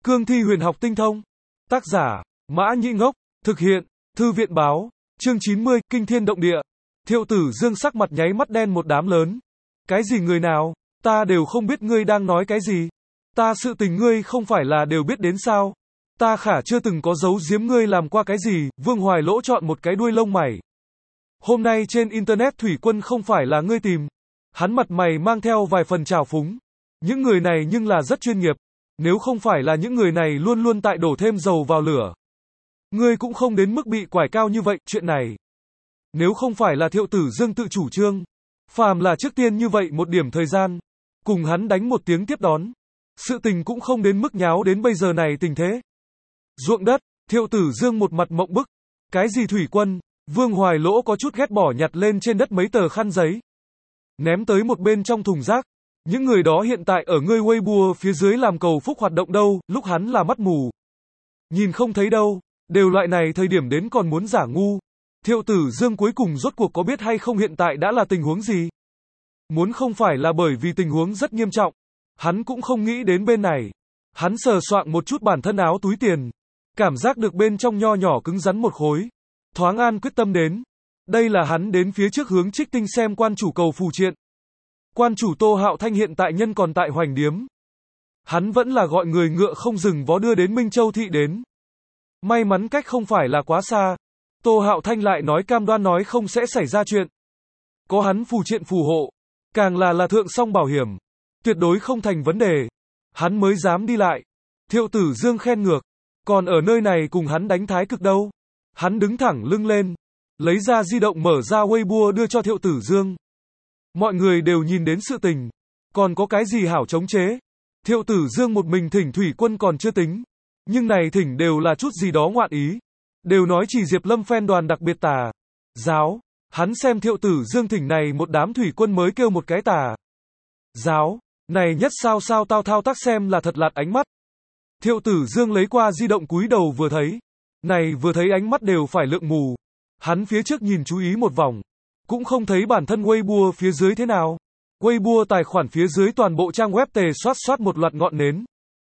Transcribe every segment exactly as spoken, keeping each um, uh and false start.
Cương thi huyền học tinh thông. Tác giả, Mã Nhĩ Ngốc. Thực hiện, Thư viện báo. Chương chín mươi, Kinh thiên động địa. Thiệu Tử Dương sắc mặt nháy mắt đen một đám lớn. Cái gì người nào? Ta đều không biết ngươi đang nói cái gì. Ta sự tình ngươi không phải là đều biết đến sao? Ta khả chưa từng có giấu giếm ngươi làm qua cái gì. Vương Hoài Lỗ chọn một cái đuôi lông mày. Hôm nay trên internet thủy quân không phải là ngươi tìm. Hắn mặt mày mang theo vài phần trào phúng. Những người này nhưng là rất chuyên nghiệp. Nếu không phải là những người này luôn luôn tại đổ thêm dầu vào lửa, ngươi cũng không đến mức bị quải cao như vậy. Chuyện này, nếu không phải là Thiệu Tử Dương tự chủ trương, phàm là trước tiên như vậy một điểm thời gian, cùng hắn đánh một tiếng tiếp đón, sự tình cũng không đến mức nháo đến bây giờ này tình thế. Ruộng đất, Thiệu Tử Dương một mặt mộng bức. Cái gì thủy quân? Vương Hoài Lỗ có chút ghét bỏ nhặt lên trên đất mấy tờ khăn giấy, ném tới một bên trong thùng rác. Những người đó hiện tại ở ngươi Weibo phía dưới làm cầu phúc hoạt động đâu, lúc hắn là mắt mù, nhìn không thấy đâu, đều loại này thời điểm đến còn muốn giả ngu. Thiệu Tử Dương cuối cùng rốt cuộc có biết hay không hiện tại đã là tình huống gì? Muốn không phải là bởi vì tình huống rất nghiêm trọng, hắn cũng không nghĩ đến bên này. Hắn sờ soạng một chút bản thân áo túi tiền, cảm giác được bên trong nho nhỏ cứng rắn một khối, thoáng an quyết tâm đến. Đây là hắn đến phía trước hướng Trích Tinh xem quan chủ cầu phù triện. Quan chủ Tô Hạo Thanh hiện tại nhân còn tại Hoành Điếm. Hắn vẫn là gọi người ngựa không dừng vó đưa đến Minh Châu thị đến. May mắn cách không phải là quá xa. Tô Hạo Thanh lại nói cam đoan nói không sẽ xảy ra chuyện. Có hắn phù triện phù hộ, càng là là thượng song bảo hiểm, tuyệt đối không thành vấn đề. Hắn mới dám đi lại. Thiệu Tử Dương khen ngược. Còn ở nơi này cùng hắn đánh thái cực đâu. Hắn đứng thẳng lưng lên, lấy ra di động mở ra Weibo đưa cho Thiệu Tử Dương. Mọi người đều nhìn đến sự tình, còn có cái gì hảo chống chế. Thiệu Tử Dương một mình thỉnh thủy quân còn chưa tính, nhưng này thỉnh đều là chút gì đó ngoạn ý. Đều nói chỉ Diệp Lâm phen đoàn đặc biệt tà giáo. Hắn xem Thiệu Tử Dương thỉnh này một đám thủy quân mới kêu một cái tà giáo. Này nhất sao sao tao thao tác xem là thật lạt ánh mắt. Thiệu Tử Dương lấy qua di động cúi đầu vừa thấy. Này vừa thấy ánh mắt đều phải lượng mù. Hắn phía trước nhìn chú ý một vòng, cũng không thấy bản thân Weibo phía dưới thế nào. Weibo tài khoản phía dưới toàn bộ trang web tề soát soát một loạt ngọn nến.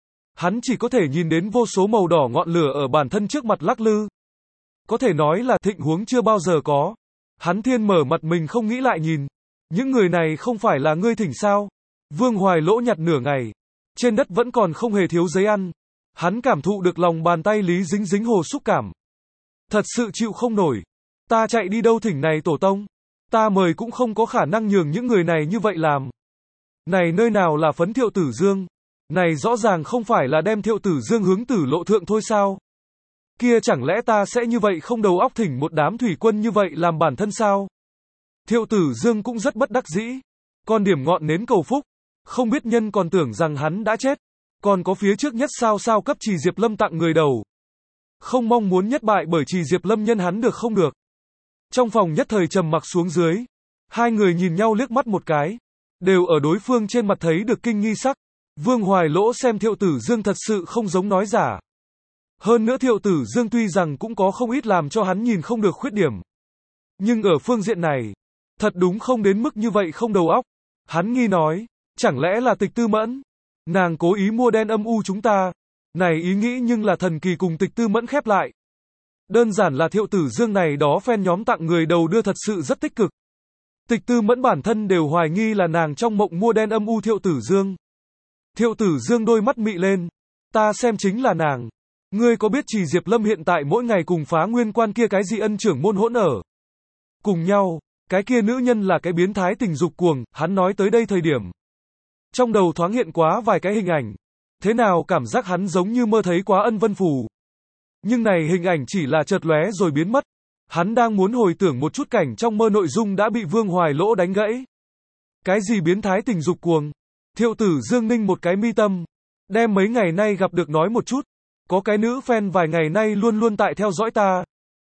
Hắn chỉ có thể nhìn đến vô số màu đỏ ngọn lửa ở bản thân trước mặt lắc lư. Có thể nói là thịnh huống chưa bao giờ có. Hắn thiên mở mặt mình không nghĩ lại nhìn. Những người này không phải là ngươi thỉnh sao? Vương Hoài Lỗ nhặt nửa ngày. Trên đất vẫn còn không hề thiếu giấy ăn. Hắn cảm thụ được lòng bàn tay Lý dính dính hồ xúc cảm. Thật sự chịu không nổi. Ta chạy đi đâu thỉnh này tổ tông? Ta mời cũng không có khả năng nhường những người này như vậy làm. Này nơi nào là phấn Thiệu Tử Dương? Này rõ ràng không phải là đem Thiệu Tử Dương hướng tử lộ thượng thôi sao? Kia chẳng lẽ ta sẽ như vậy không đầu óc thỉnh một đám thủy quân như vậy làm bản thân sao? Thiệu Tử Dương cũng rất bất đắc dĩ. Còn điểm ngọn nến cầu phúc, không biết nhân còn tưởng rằng hắn đã chết. Còn có phía trước nhất sao sao cấp trì Diệp Lâm tặng người đầu. Không mong muốn nhất bại bởi trì Diệp Lâm nhân hắn được không được. Trong phòng nhất thời trầm mặc xuống dưới. Hai người nhìn nhau liếc mắt một cái, đều ở đối phương trên mặt thấy được kinh nghi sắc. Vương Hoài Lỗ xem Thiệu Tử Dương thật sự không giống nói giả. Hơn nữa Thiệu Tử Dương tuy rằng cũng có không ít làm cho hắn nhìn không được khuyết điểm, nhưng ở phương diện này, thật đúng không đến mức như vậy không đầu óc. Hắn nghi nói, chẳng lẽ là Tịch Tư Mẫn? Nàng cố ý mua đen âm u chúng ta. Này ý nghĩ nhưng là thần kỳ cùng Tịch Tư Mẫn khép lại. Đơn giản là Thiệu Tử Dương này đó fan nhóm tặng người đầu đưa thật sự rất tích cực. Tịch Tư Mẫn bản thân đều hoài nghi là nàng trong mộng mua đen âm u Thiệu Tử Dương. Thiệu Tử Dương đôi mắt mị lên. Ta xem chính là nàng. Ngươi có biết trì Diệp Lâm hiện tại mỗi ngày cùng Phá Nguyên Quan kia cái gì ân trưởng môn hỗn ở cùng nhau, cái kia nữ nhân là cái biến thái tình dục cuồng. Hắn nói tới đây thời điểm, trong đầu thoáng hiện quá vài cái hình ảnh. Thế nào cảm giác hắn giống như mơ thấy quá Ân Vân Phù. Nhưng này hình ảnh chỉ là chợt lóe rồi biến mất. Hắn đang muốn hồi tưởng một chút cảnh trong mơ nội dung đã bị Vương Hoài Lỗ đánh gãy. Cái gì biến thái tình dục cuồng? Thiệu Tử Dương ninh một cái mi tâm, đem mấy ngày nay gặp được nói một chút. Có cái nữ fan vài ngày nay luôn luôn tại theo dõi ta.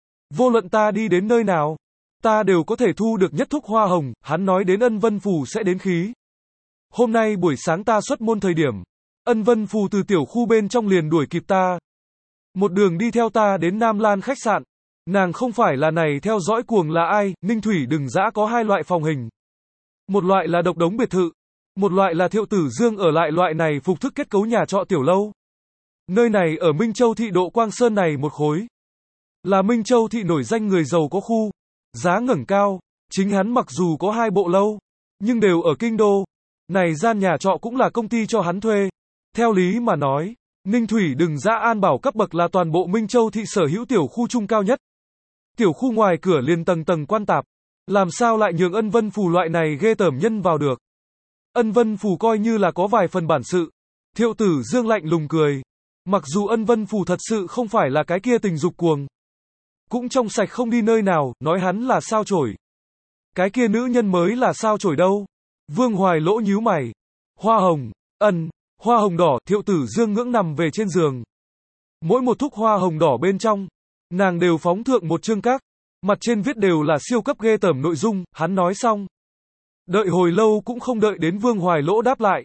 Vô luận ta đi đến nơi nào, ta đều có thể thu được nhất thúc hoa hồng. Hắn nói đến Ân Vân Phù sẽ đến khí. Hôm nay buổi sáng ta xuất môn thời điểm, Ân Vân Phù từ tiểu khu bên trong liền đuổi kịp ta. Một đường đi theo ta đến Nam Lan khách sạn. Nàng không phải là này theo dõi cuồng là ai? Ninh Thủy Đừng Dã có hai loại phòng hình. Một loại là độc đống biệt thự. Một loại là Thiệu Tử Dương ở lại loại này phục thức kết cấu nhà trọ tiểu lâu. Nơi này ở Minh Châu thị độ Quang Sơn này một khối. Là Minh Châu thị nổi danh người giàu có khu. Giá ngẩng cao. Chính hắn mặc dù có hai bộ lâu, nhưng đều ở kinh đô. Này gian nhà trọ cũng là công ty cho hắn thuê. Theo lý mà nói, Ninh Thủy Đừng Giã An Bảo cấp bậc là toàn bộ Minh Châu thị sở hữu tiểu khu trung cao nhất. Tiểu khu ngoài cửa liền tầng tầng quan tạp. Làm sao lại nhường Ân Vân Phù loại này ghê tởm nhân vào được. Ân Vân Phù coi như là có vài phần bản sự. Thiệu Tử Dương lạnh lùng cười. Mặc dù Ân Vân Phù thật sự không phải là cái kia tình dục cuồng, cũng trong sạch không đi nơi nào, nói hắn là sao chổi. Cái kia nữ nhân mới là sao chổi đâu. Vương Hoài Lỗ nhíu mày. Hoa hồng, ân, hoa hồng đỏ, Thiệu Tử Dương ngưỡng nằm về trên giường. Mỗi một thúc hoa hồng đỏ bên trong, nàng đều phóng thượng một chương các, mặt trên viết đều là siêu cấp ghê tởm nội dung, hắn nói xong. Đợi hồi lâu cũng không đợi đến Vương Hoài Lỗ đáp lại.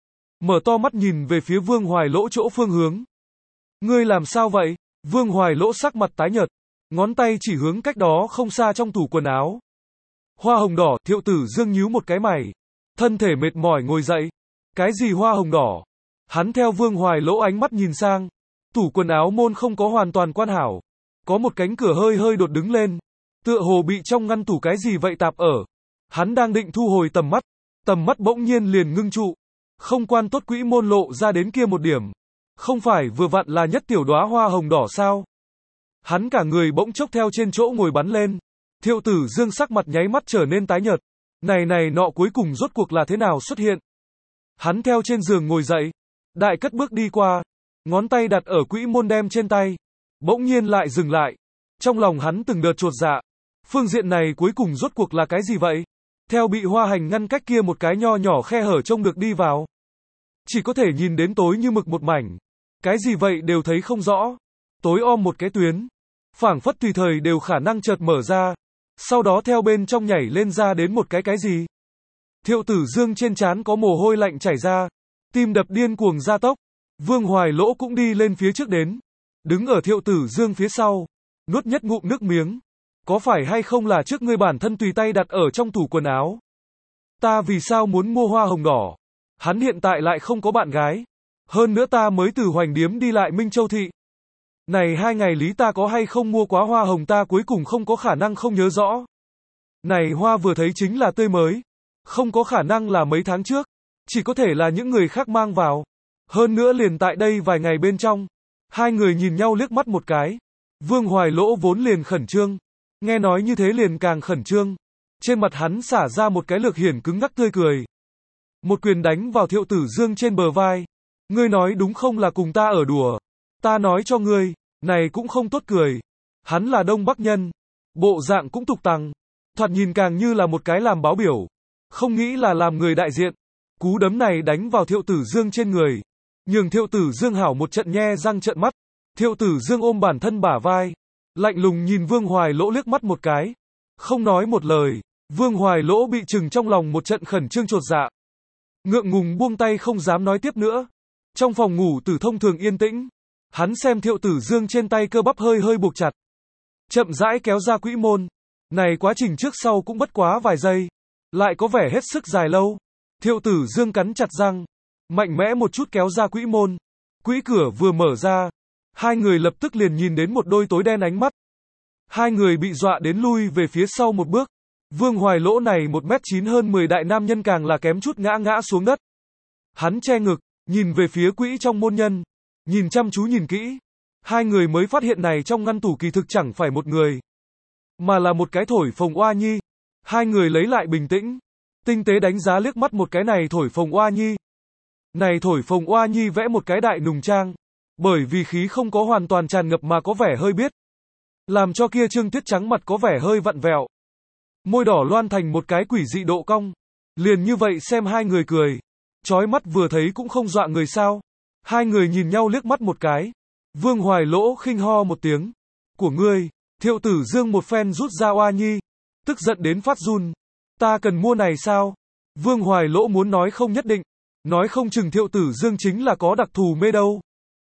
Mở to mắt nhìn về phía Vương Hoài Lỗ chỗ phương hướng. Ngươi làm sao vậy? Vương Hoài Lỗ sắc mặt tái nhợt, ngón tay chỉ hướng cách đó không xa trong tủ quần áo. Hoa hồng đỏ, Thiệu Tử Dương nhíu một cái mày. Thân thể mệt mỏi ngồi dậy. Cái gì hoa hồng đỏ? Hắn theo Vương Hoài Lỗ ánh mắt nhìn sang. Tủ quần áo môn không có hoàn toàn quan hảo. Có một cánh cửa hơi hơi đột đứng lên. Tựa hồ bị trong ngăn tủ cái gì vậy tạp ở. Hắn đang định thu hồi tầm mắt. Tầm mắt bỗng nhiên liền ngưng trụ. Không quan tốt quỹ môn lộ ra đến kia một điểm. Không phải vừa vặn là nhất tiểu đóa hoa hồng đỏ sao? Hắn cả người bỗng chốc theo trên chỗ ngồi bắn lên. Thiệu Tử Dương sắc mặt nháy mắt trở nên tái nhợt. Này này nọ cuối cùng rốt cuộc là thế nào xuất hiện? Hắn theo trên giường ngồi dậy. Đại cất bước đi qua. Ngón tay đặt ở quỹ môn đem trên tay. Bỗng nhiên lại dừng lại. Trong lòng hắn từng đợt chột dạ. Phương diện này cuối cùng rốt cuộc là cái gì vậy? Theo bị hoa hành ngăn cách kia một cái nho nhỏ khe hở trông được đi vào. Chỉ có thể nhìn đến tối như mực một mảnh. Cái gì vậy đều thấy không rõ. Tối om một cái tuyến. Phảng phất tùy thời đều khả năng chợt mở ra. Sau đó theo bên trong nhảy lên ra đến một cái cái gì. Thiệu Tử Dương trên trán có mồ hôi lạnh chảy ra. Tim đập điên cuồng gia tốc. Vương Hoài Lỗ cũng đi lên phía trước đến. Đứng ở Thiệu Tử Dương phía sau. Nuốt nhất ngụm nước miếng. Có phải hay không là trước ngươi bản thân tùy tay đặt ở trong tủ quần áo? Ta vì sao muốn mua hoa hồng đỏ? Hắn hiện tại lại không có bạn gái. Hơn nữa ta mới từ Hoành Điếm đi lại Minh Châu thị. Này hai ngày lý ta có hay không mua quá hoa hồng ta cuối cùng không có khả năng không nhớ rõ. Này hoa vừa thấy chính là tươi mới. Không có khả năng là mấy tháng trước. Chỉ có thể là những người khác mang vào. Hơn nữa liền tại đây vài ngày bên trong. Hai người nhìn nhau liếc mắt một cái. Vương Hoài Lỗ vốn liền khẩn trương. Nghe nói như thế liền càng khẩn trương. Trên mặt hắn xả ra một cái lược hiển cứng ngắc tươi cười. Một quyền đánh vào Thiệu Tử Dương trên bờ vai. Ngươi nói đúng không là cùng ta ở đùa. Ta nói cho ngươi, này cũng không tốt cười. Hắn là Đông Bắc nhân. Bộ dạng cũng tục tằng. Thoạt nhìn càng như là một cái làm báo biểu. Không nghĩ là làm người đại diện. Cú đấm này đánh vào Thiệu Tử Dương trên người. Nhường Thiệu Tử Dương hảo một trận nhe răng trợn mắt. Thiệu Tử Dương ôm bản thân bả vai. Lạnh lùng nhìn Vương Hoài Lỗ liếc mắt một cái. Không nói một lời. Vương Hoài Lỗ bị chừng trong lòng một trận khẩn trương chột dạ. Ngượng ngùng buông tay không dám nói tiếp nữa. Trong phòng ngủ tử thông thường yên tĩnh. Hắn xem Thiệu Tử Dương trên tay cơ bắp hơi hơi buộc chặt. Chậm rãi kéo ra quỹ môn. Này quá trình trước sau cũng bất quá vài giây. Lại có vẻ hết sức dài lâu. Thiệu Tử Dương cắn chặt răng. Mạnh mẽ một chút kéo ra quỹ môn. Quỹ cửa vừa mở ra. Hai người lập tức liền nhìn đến một đôi tối đen ánh mắt. Hai người bị dọa đến lui về phía sau một bước. Vương Hoài Lỗ này một mét chín hơn mười đại nam nhân càng là kém chút ngã ngã xuống đất. Hắn che ngực, nhìn về phía quỹ trong môn nhân. Nhìn chăm chú nhìn kỹ. Hai người mới phát hiện này trong ngăn tủ kỳ thực chẳng phải một người. Mà là một cái thổi phồng oa nhi. Hai người lấy lại bình tĩnh. Tinh tế đánh giá liếc mắt một cái này thổi phồng oa nhi. Này thổi phồng oa nhi vẽ một cái đại nùng trang. Bởi vì khí không có hoàn toàn tràn ngập mà có vẻ hơi biết. Làm cho kia trương tuyết trắng mặt có vẻ hơi vặn vẹo. Môi đỏ loan thành một cái quỷ dị độ cong. Liền như vậy xem hai người cười. Chói mắt vừa thấy cũng không dọa người sao. Hai người nhìn nhau liếc mắt một cái. Vương Hoài Lỗ khinh ho một tiếng. Của ngươi. Thiệu Tử Dương một phen rút ra oa nhi. Tức giận đến phát run. Ta cần mua này sao? Vương Hoài Lỗ muốn nói không nhất định. Nói không chừng Thiệu Tử Dương chính là có đặc thù mê đâu.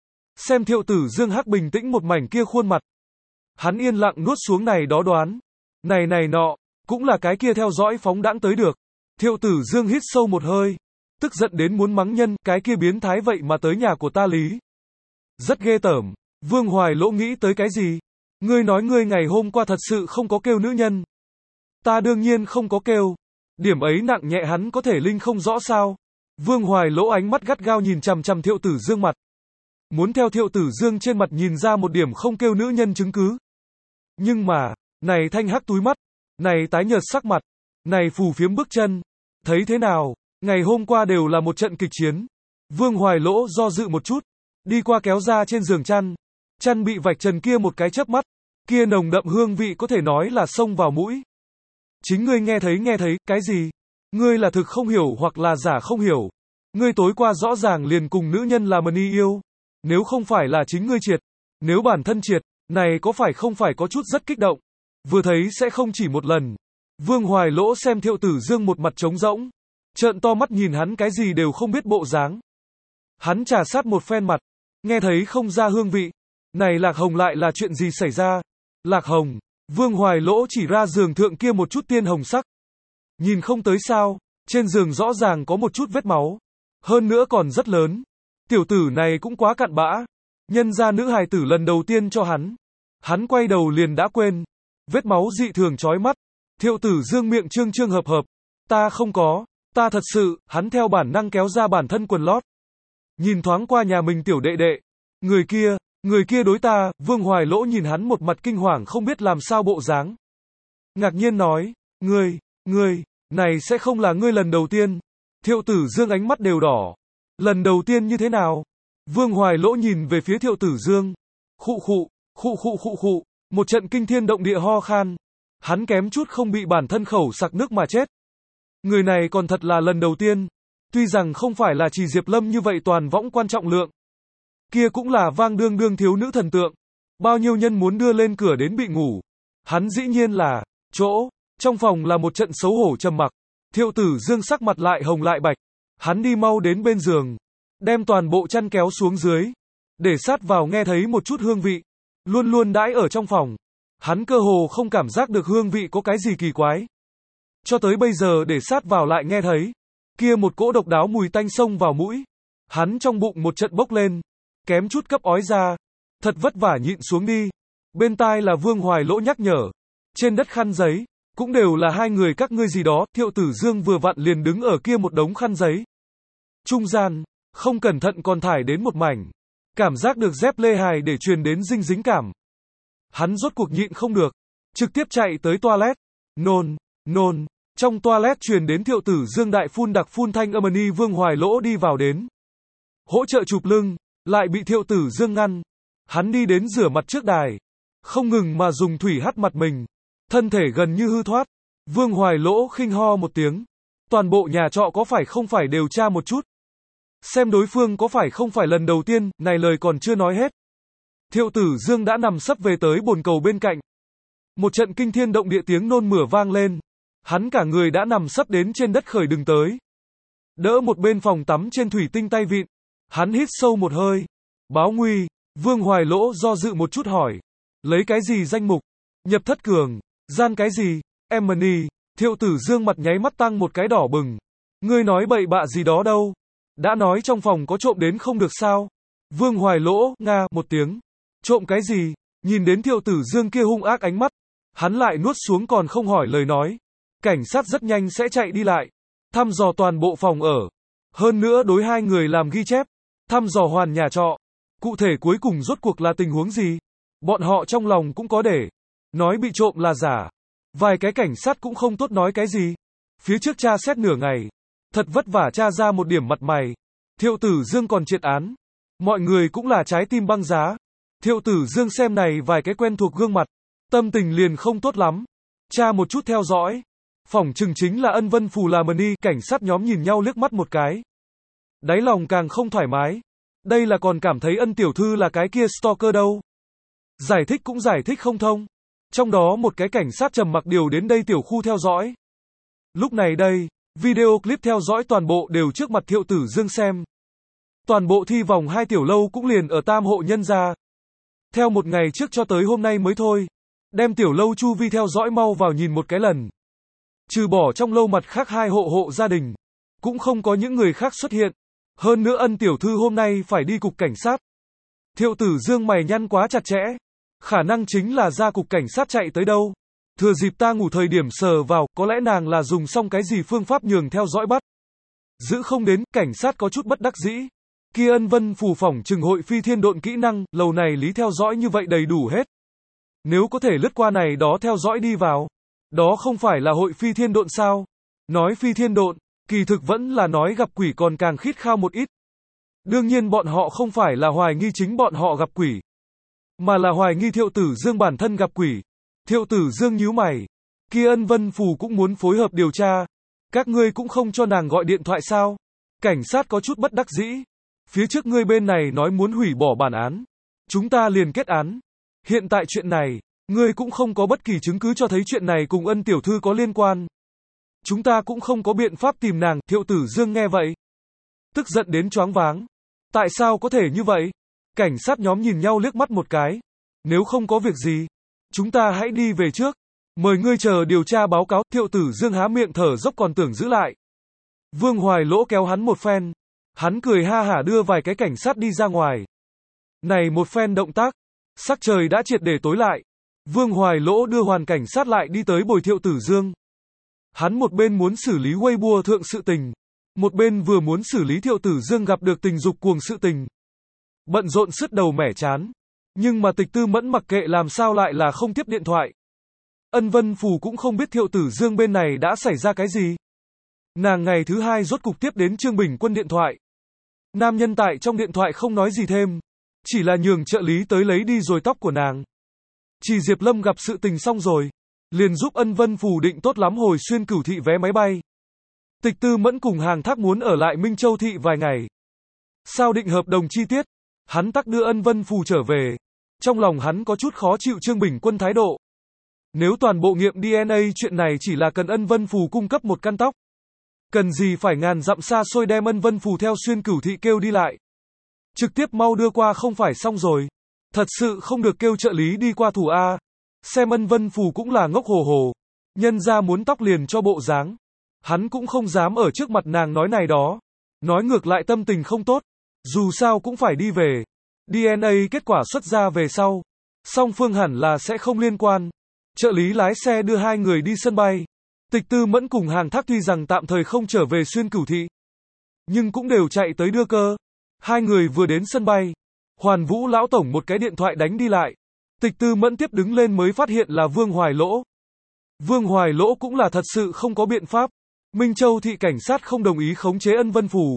Xem Thiệu Tử Dương hắc bình tĩnh một mảnh kia khuôn mặt. Hắn yên lặng nuốt xuống này đó đoán. Này này nọ. Cũng là cái kia theo dõi phóng đãng tới được. Thiệu Tử Dương hít sâu một hơi. Tức giận đến muốn mắng nhân. Cái kia biến thái vậy mà tới nhà của ta lý. Rất ghê tởm. Vương Hoài Lỗ nghĩ tới cái gì? Ngươi nói ngươi ngày hôm qua thật sự không có kêu nữ nhân. Ta đương nhiên không có kêu. Điểm ấy nặng nhẹ hắn có thể linh không rõ sao? Vương Hoài Lỗ ánh mắt gắt gao nhìn chằm chằm Thiệu Tử Dương mặt. Muốn theo Thiệu Tử Dương trên mặt nhìn ra một điểm không kêu nữ nhân chứng cứ. Nhưng mà, này thanh hắc túi mắt, này tái nhợt sắc mặt, này phù phiếm bước chân. Thấy thế nào? Ngày hôm qua đều là một trận kịch chiến. Vương Hoài Lỗ do dự một chút, đi qua kéo ra trên giường chăn. Chăn bị vạch trần kia một cái chớp mắt, kia nồng đậm hương vị có thể nói là xông vào mũi. Chính ngươi nghe thấy nghe thấy, cái gì? Ngươi là thực không hiểu hoặc là giả không hiểu. Ngươi tối qua rõ ràng liền cùng nữ nhân là mani yêu. Nếu không phải là chính ngươi triệt, nếu bản thân triệt, này có phải không phải có chút rất kích động. Vừa thấy sẽ không chỉ một lần. Vương Hoài Lỗ xem Thiệu Tử Dương một mặt trống rỗng, trợn to mắt nhìn hắn cái gì đều không biết bộ dáng. Hắn trà sát một phen mặt, nghe thấy không ra hương vị. Này Lạc Hồng lại là chuyện gì xảy ra? Lạc Hồng, Vương Hoài Lỗ chỉ ra giường thượng kia một chút tiên hồng sắc. Nhìn không tới sao, trên giường rõ ràng có một chút vết máu. Hơn nữa còn rất lớn. Tiểu tử này cũng quá cặn bã. Nhân ra nữ hài tử lần đầu tiên cho hắn. Hắn quay đầu liền đã quên. Vết máu dị thường chói mắt. Thiệu Tử Dương miệng trương trương hợp hợp. Ta không có, ta thật sự, hắn theo bản năng kéo ra bản thân quần lót. Nhìn thoáng qua nhà mình tiểu đệ đệ. Người kia, người kia đối ta, Vương Hoài Lỗ nhìn hắn một mặt kinh hoàng không biết làm sao bộ dáng. Ngạc nhiên nói, ngươi, ngươi, này sẽ không là ngươi lần đầu tiên. Thiệu Tử Dương ánh mắt đều đỏ. Lần đầu tiên như thế nào? Vương Hoài Lỗ nhìn về phía Thiệu Tử Dương. Khụ khụ, khụ khụ khụ khụ, một trận kinh thiên động địa ho khan. Hắn kém chút không bị bản thân khẩu sặc nước mà chết. Người này còn thật là lần đầu tiên. Tuy rằng không phải là chỉ Diệp Lâm như vậy toàn võng quan trọng lượng. Kia cũng là vang đương đương thiếu nữ thần tượng. Bao nhiêu nhân muốn đưa lên cửa đến bị ngủ. Hắn dĩ nhiên là, chỗ, trong phòng là một trận xấu hổ trầm mặc. Thiệu Tử Dương sắc mặt lại hồng lại bạch. Hắn đi mau đến bên giường. Đem toàn bộ chăn kéo xuống dưới. Để sát vào nghe thấy một chút hương vị. Luôn luôn đãi ở trong phòng. Hắn cơ hồ không cảm giác được hương vị có cái gì kỳ quái. Cho tới bây giờ để sát vào lại nghe thấy. Kia một cỗ độc đáo mùi tanh xông vào mũi. Hắn trong bụng một trận bốc lên. Kém chút cấp ói ra. Thật vất vả nhịn xuống đi. Bên tai là Vương Hoài Lỗ nhắc nhở. Trên đất khăn giấy. Cũng đều là hai người các ngươi gì đó. Thiệu Tử Dương vừa vặn liền đứng ở kia một đống khăn giấy. Trung gian. Không cẩn thận còn thải đến một mảnh. Cảm giác được dép lê hài để truyền đến dinh dính cảm. Hắn rốt cuộc nhịn không được. Trực tiếp chạy tới toilet. Nôn, nôn. Trong toilet truyền đến Thiệu Tử Dương đại phun đặc phun thanh âm ni. Vương Hoài Lỗ đi vào đến. Hỗ trợ chụp lưng. Lại bị Thiệu Tử Dương ngăn. Hắn đi đến rửa mặt trước đài. Không ngừng mà dùng thủy hắt mặt mình. Thân thể gần như hư thoát. Vương Hoài Lỗ khinh ho một tiếng. Toàn bộ nhà trọ có phải không phải đều tra một chút. Xem đối phương có phải không phải lần đầu tiên, này lời còn chưa nói hết. Thiệu Tử Dương đã nằm sấp về tới bồn cầu bên cạnh. Một trận kinh thiên động địa tiếng nôn mửa vang lên. Hắn cả người đã nằm sấp đến trên đất khởi đừng tới. Đỡ một bên phòng tắm trên thủy tinh tay vịn. Hắn hít sâu một hơi. Báo nguy, Vương Hoài Lỗ do dự một chút hỏi. Lấy cái gì danh mục? Nhập thất cường, gian cái gì? Emily, Thiệu Tử Dương mặt nháy mắt tăng một cái đỏ bừng. Ngươi nói bậy bạ gì đó đâu? Đã nói trong phòng có trộm đến không được sao? Vương Hoài Lỗ, nga, một tiếng. Trộm cái gì? Nhìn đến Thiệu Tử Dương kia hung ác ánh mắt. Hắn lại nuốt xuống còn không hỏi lời nói. Cảnh sát rất nhanh sẽ chạy đi lại. Thăm dò toàn bộ phòng ở. Hơn nữa đối hai người làm ghi chép. Thăm dò hoàn nhà trọ. Cụ thể cuối cùng rốt cuộc là tình huống gì? Bọn họ trong lòng cũng có để. Nói bị trộm là giả. Vài cái cảnh sát cũng không tốt nói cái gì. Phía trước tra xét nửa ngày. Thật vất vả tra ra một điểm mặt mày. Thiệu Tử Dương còn triệt án. Mọi người cũng là trái tim băng giá. Thiệu Tử Dương xem này vài cái quen thuộc gương mặt. Tâm tình liền không tốt lắm. Tra một chút theo dõi. Phỏng chừng chính là Ân Vân Phù là Mani. Cảnh sát nhóm nhìn nhau liếc mắt một cái. Đáy lòng càng không thoải mái. Đây là còn cảm thấy Ân tiểu thư là cái kia stalker đâu. Giải thích cũng giải thích không thông. Trong đó một cái cảnh sát trầm mặc điều đến đây tiểu khu theo dõi. Lúc này đây, video clip theo dõi toàn bộ đều trước mặt Thiệu Tử Dương xem. Toàn bộ thi vòng hai tiểu lâu cũng liền ở tam hộ nhân gia. Theo một ngày trước cho tới hôm nay mới thôi. Đem tiểu lâu chu vi theo dõi mau vào nhìn một cái lần. Trừ bỏ trong lâu mặt khác hai hộ hộ gia đình. Cũng không có những người khác xuất hiện. Hơn nữa Ân tiểu thư hôm nay phải đi cục cảnh sát. Thiệu Tử Dương mày nhăn quá chặt chẽ. Khả năng chính là ra cục cảnh sát chạy tới đâu. Thừa dịp ta ngủ thời điểm sờ vào, có lẽ nàng là dùng xong cái gì phương pháp nhường theo dõi bắt. Giữ không đến, cảnh sát có chút bất đắc dĩ. Kia Ân Vân phù phỏng chừng hội phi thiên độn kỹ năng, lầu này lý theo dõi như vậy đầy đủ hết. Nếu có thể lướt qua này đó theo dõi đi vào. Đó không phải là hội phi thiên độn sao? Nói phi thiên độn, kỳ thực vẫn là nói gặp quỷ còn càng khít khao một ít. Đương nhiên bọn họ không phải là hoài nghi chính bọn họ gặp quỷ, mà là hoài nghi Thiệu Tử Dương bản thân gặp quỷ. Thiệu Tử Dương nhíu mày. Kia Ân Vân phù cũng muốn phối hợp điều tra. Các ngươi cũng không cho nàng gọi điện thoại sao? Cảnh sát có chút bất đắc dĩ. Phía trước ngươi bên này nói muốn hủy bỏ bản án. Chúng ta liền kết án. Hiện tại chuyện này, ngươi cũng không có bất kỳ chứng cứ cho thấy chuyện này cùng Ân tiểu thư có liên quan. Chúng ta cũng không có biện pháp tìm nàng. Thiệu Tử Dương nghe vậy, tức giận đến choáng váng. Tại sao có thể như vậy? Cảnh sát nhóm nhìn nhau liếc mắt một cái. Nếu không có việc gì, chúng ta hãy đi về trước. Mời ngươi chờ điều tra báo cáo. Thiệu Tử Dương há miệng thở dốc còn tưởng giữ lại. Vương Hoài Lỗ kéo hắn một phen. Hắn cười ha hả đưa vài cái cảnh sát đi ra ngoài. Này một phen động tác, sắc trời đã triệt để tối lại. Vương Hoài Lỗ đưa hoàn cảnh sát lại đi tới bồi Thiệu Tử Dương. Hắn một bên muốn xử lý Weibo thượng sự tình, một bên vừa muốn xử lý Thiệu Tử Dương gặp được tình dục cuồng sự tình. Bận rộn sứt đầu mẻ chán. Nhưng mà Tịch Tư Mẫn mặc kệ làm sao lại là không tiếp điện thoại. Ân Vân Phù cũng không biết Thiệu Tử Dương bên này đã xảy ra cái gì. Nàng ngày thứ hai rốt cục tiếp đến Trương Bình Quân điện thoại. Nam nhân tại trong điện thoại không nói gì thêm, chỉ là nhường trợ lý tới lấy đi rồi tóc của nàng. Chỉ Diệp Lâm gặp sự tình xong rồi, liền giúp Ân Vân Phù định tốt lắm hồi xuyên Cửu Thị vé máy bay. Tịch Tư Mẫn cùng Hàng Thác muốn ở lại Minh Châu Thị vài ngày. Sao định hợp đồng chi tiết, hắn tắc đưa Ân Vân Phù trở về. Trong lòng hắn có chút khó chịu Trương Bình Quân thái độ. Nếu toàn bộ nghiệm đê en a chuyện này chỉ là cần Ân Vân Phù cung cấp một căn tóc, cần gì phải ngàn dặm xa xôi đem Ân Vân Phù theo xuyên Cửu Thị kêu đi lại. Trực tiếp mau đưa qua không phải xong rồi. Thật sự không được kêu trợ lý đi qua thủ A. Xem Ân Vân Phù cũng là ngốc hồ hồ. Nhân ra muốn tóc liền cho bộ dáng. Hắn cũng không dám ở trước mặt nàng nói này đó. Nói ngược lại tâm tình không tốt. Dù sao cũng phải đi về. đê en a kết quả xuất ra về sau. Song phương hẳn là sẽ không liên quan. Trợ lý lái xe đưa hai người đi sân bay. Tịch Tư Mẫn cùng Hàng Thác tuy rằng tạm thời không trở về xuyên Cửu Thị, nhưng cũng đều chạy tới đưa cơ. Hai người vừa đến sân bay, Hoàn Vũ lão tổng một cái điện thoại đánh đi lại. Tịch Tư Mẫn tiếp đứng lên mới phát hiện là Vương Hoài Lỗ. Vương Hoài Lỗ cũng là thật sự không có biện pháp. Minh Châu Thị cảnh sát không đồng ý khống chế Ân Vân Phù.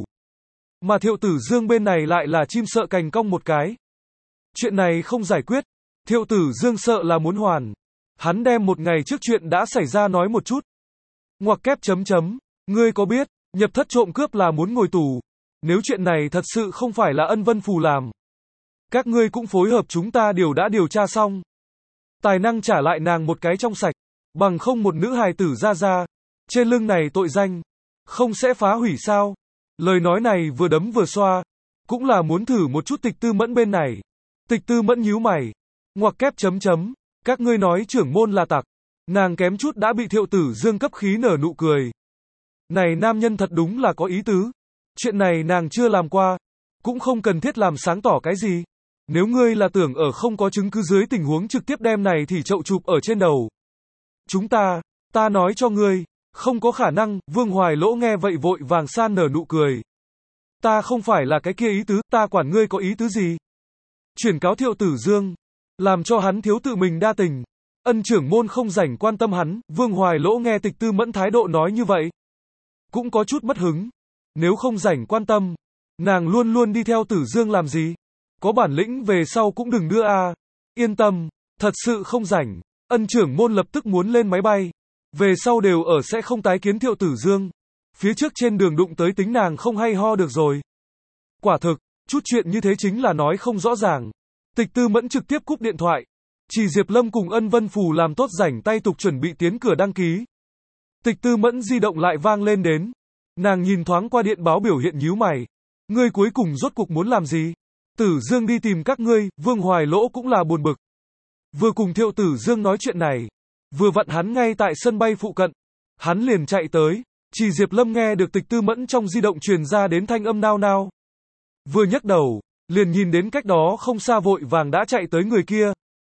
Mà Thiệu Tử Dương bên này lại là chim sợ cành cong một cái. Chuyện này không giải quyết. Thiệu Tử Dương sợ là muốn hoàn. Hắn đem một ngày trước chuyện đã xảy ra nói một chút. Ngoặc kép chấm chấm. Ngươi có biết, nhập thất trộm cướp là muốn ngồi tù. Nếu chuyện này thật sự không phải là Ân Vân Phù làm, các ngươi cũng phối hợp chúng ta đều đã điều tra xong. Tài năng trả lại nàng một cái trong sạch. Bằng không một nữ hài tử ra ra. Trên lưng này tội danh. Không sẽ phá hủy sao? Lời nói này vừa đấm vừa xoa. Cũng là muốn thử một chút Tịch Tư Mẫn bên này. Tịch Tư Mẫn nhíu mày. Ngoặc kép chấm chấm. Các ngươi nói trưởng môn là tặc. Nàng kém chút đã bị Thiệu Tử Dương cấp khí nở nụ cười. Này nam nhân thật đúng là có ý tứ. Chuyện này nàng chưa làm qua. Cũng không cần thiết làm sáng tỏ cái gì. Nếu ngươi là tưởng ở không có chứng cứ dưới tình huống trực tiếp đem này thì chậu chụp ở trên đầu. Chúng ta, ta nói cho ngươi, không có khả năng. Vương Hoài Lỗ nghe vậy vội vàng san nở nụ cười. Ta không phải là cái kia ý tứ, ta quản ngươi có ý tứ gì. Chuyển cáo Thiệu Tử Dương, làm cho hắn thiếu tự mình đa tình. Ân trưởng môn không rảnh quan tâm hắn. Vương Hoài Lỗ nghe Tịch Tư Mẫn thái độ nói như vậy, cũng có chút mất hứng. Nếu không rảnh quan tâm, nàng luôn luôn đi theo Tử Dương làm gì? Có bản lĩnh về sau cũng đừng đưa a. Yên tâm, thật sự không rảnh. Ân trưởng môn lập tức muốn lên máy bay. Về sau đều ở sẽ không tái kiến Thiệu Tử Dương. Phía trước trên đường đụng tới tính nàng không hay ho được rồi. Quả thực, chút chuyện như thế chính là nói không rõ ràng. Tịch Tư Mẫn trực tiếp cúp điện thoại. Chỉ Diệp Lâm cùng Ân Vân Phù làm tốt rảnh tay tục chuẩn bị tiến cửa đăng ký. Tịch Tư Mẫn di động lại vang lên đến. Nàng nhìn thoáng qua điện báo biểu hiện nhíu mày. Ngươi cuối cùng rốt cuộc muốn làm gì? Tử Dương đi tìm các ngươi. Vương Hoài Lỗ cũng là buồn bực. Vừa cùng Thiệu Tử Dương nói chuyện này, vừa vặn hắn ngay tại sân bay phụ cận. Hắn liền chạy tới. Chỉ Diệp Lâm nghe được Tịch Tư Mẫn trong di động truyền ra đến thanh âm nao nao. Vừa nhấc đầu, liền nhìn đến cách đó không xa vội vàng đã chạy tới người kia.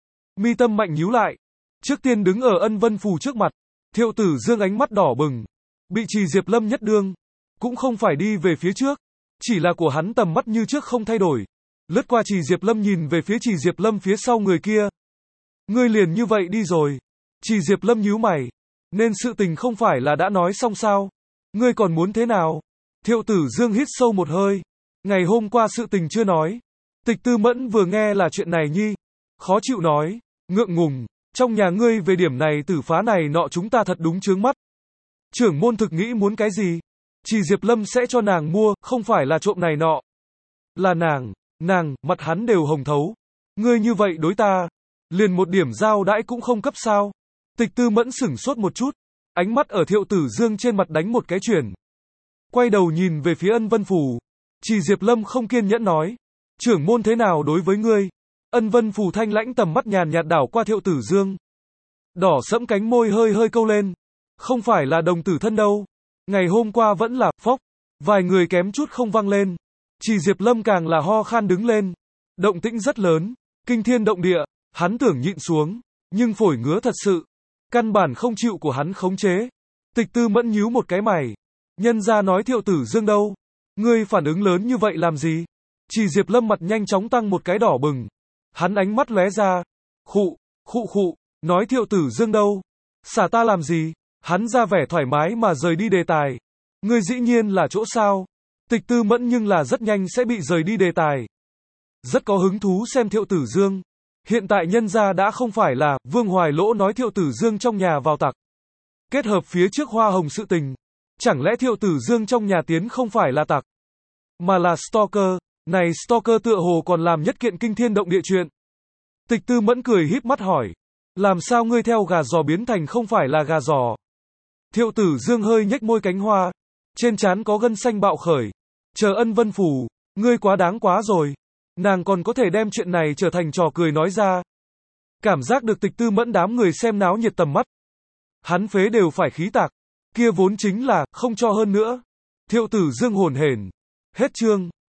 Mi tâm mạnh nhíu lại. Trước tiên đứng ở Ân Vân Phù trước mặt. Thiệu Tử Dương ánh mắt đỏ bừng. Bị Trì Diệp Lâm nhất đương. Cũng không phải đi về phía trước. Chỉ là của hắn tầm mắt như trước không thay đổi. Lướt qua Trì Diệp Lâm nhìn về phía Trì Diệp Lâm phía sau người kia. Ngươi liền như vậy đi rồi. Trì Diệp Lâm nhíu mày. Nên sự tình không phải là đã nói xong sao? Ngươi còn muốn thế nào? Thiệu Tử Dương hít sâu một hơi. Ngày hôm qua sự tình chưa nói. Tịch Tư Mẫn vừa nghe là chuyện này nhi. Khó chịu nói. Ngượng ngùng. Trong nhà ngươi về điểm này tử phá này nọ chúng ta thật đúng chướng mắt. Trưởng môn thực nghĩ muốn cái gì? Trì Diệp Lâm sẽ cho nàng mua, không phải là trộm này nọ. Là nàng, nàng, mặt hắn đều hồng thấu. Ngươi như vậy đối ta. Liền một điểm giao đãi cũng không cấp sao. Tịch Tư Mẫn sửng sốt một chút. Ánh mắt ở Thiệu Tử Dương trên mặt đánh một cái chuyển. Quay đầu nhìn về phía Ân Vân Phù. Trì Diệp Lâm không kiên nhẫn nói. Trưởng môn thế nào đối với ngươi? Ân Vân Phù thanh lãnh tầm mắt nhàn nhạt đảo qua Thiệu Tử Dương. Đỏ sẫm cánh môi hơi hơi câu lên. Không phải là đồng tử thân đâu. Ngày hôm qua vẫn là, phốc. Vài người kém chút không vang lên. Trì Diệp Lâm càng là ho khan đứng lên. Động tĩnh rất lớn. Kinh thiên động địa. Hắn tưởng nhịn xuống. Nhưng phổi ngứa thật sự. Căn bản không chịu của hắn khống chế. Tịch Tư Mẫn nhíu một cái mày. Nhân ra nói Thiệu Tử Dương đâu. Ngươi phản ứng lớn như vậy làm gì? Trì Diệp Lâm mặt nhanh chóng tăng một cái đỏ bừng. Hắn ánh mắt lóe ra. Khụ, khụ khụ. Nói Thiệu Tử Dương đâu? Xả ta làm gì? Hắn ra vẻ thoải mái mà rời đi đề tài. Ngươi dĩ nhiên là chỗ sao? Tịch Tư Mẫn nhưng là rất nhanh sẽ bị rời đi đề tài. Rất có hứng thú xem Thiệu Tử Dương. Hiện tại nhân gia đã không phải là Vương Hoài Lỗ nói Thiệu Tử Dương trong nhà vào tặc. Kết hợp phía trước hoa hồng sự tình. Chẳng lẽ Thiệu Tử Dương trong nhà tiến không phải là tặc, mà là stalker. Này stalker tựa hồ còn làm nhất kiện kinh thiên động địa chuyện. Tịch Tư Mẫn cười híp mắt hỏi. Làm sao ngươi theo gà giò biến thành không phải là gà giò? Thiệu Tử Dương hơi nhếch môi cánh hoa. Trên trán có gân xanh bạo khởi. Chờ Ân Vân Phù, ngươi quá đáng quá rồi. Nàng còn có thể đem chuyện này trở thành trò cười nói ra. Cảm giác được Tịch Tư Mẫn đám người xem náo nhiệt tầm mắt. Hắn phế đều phải khí tạc. Kia vốn chính là, không cho hơn nữa. Thiệu Tử Dương hồn hển. Hết chương.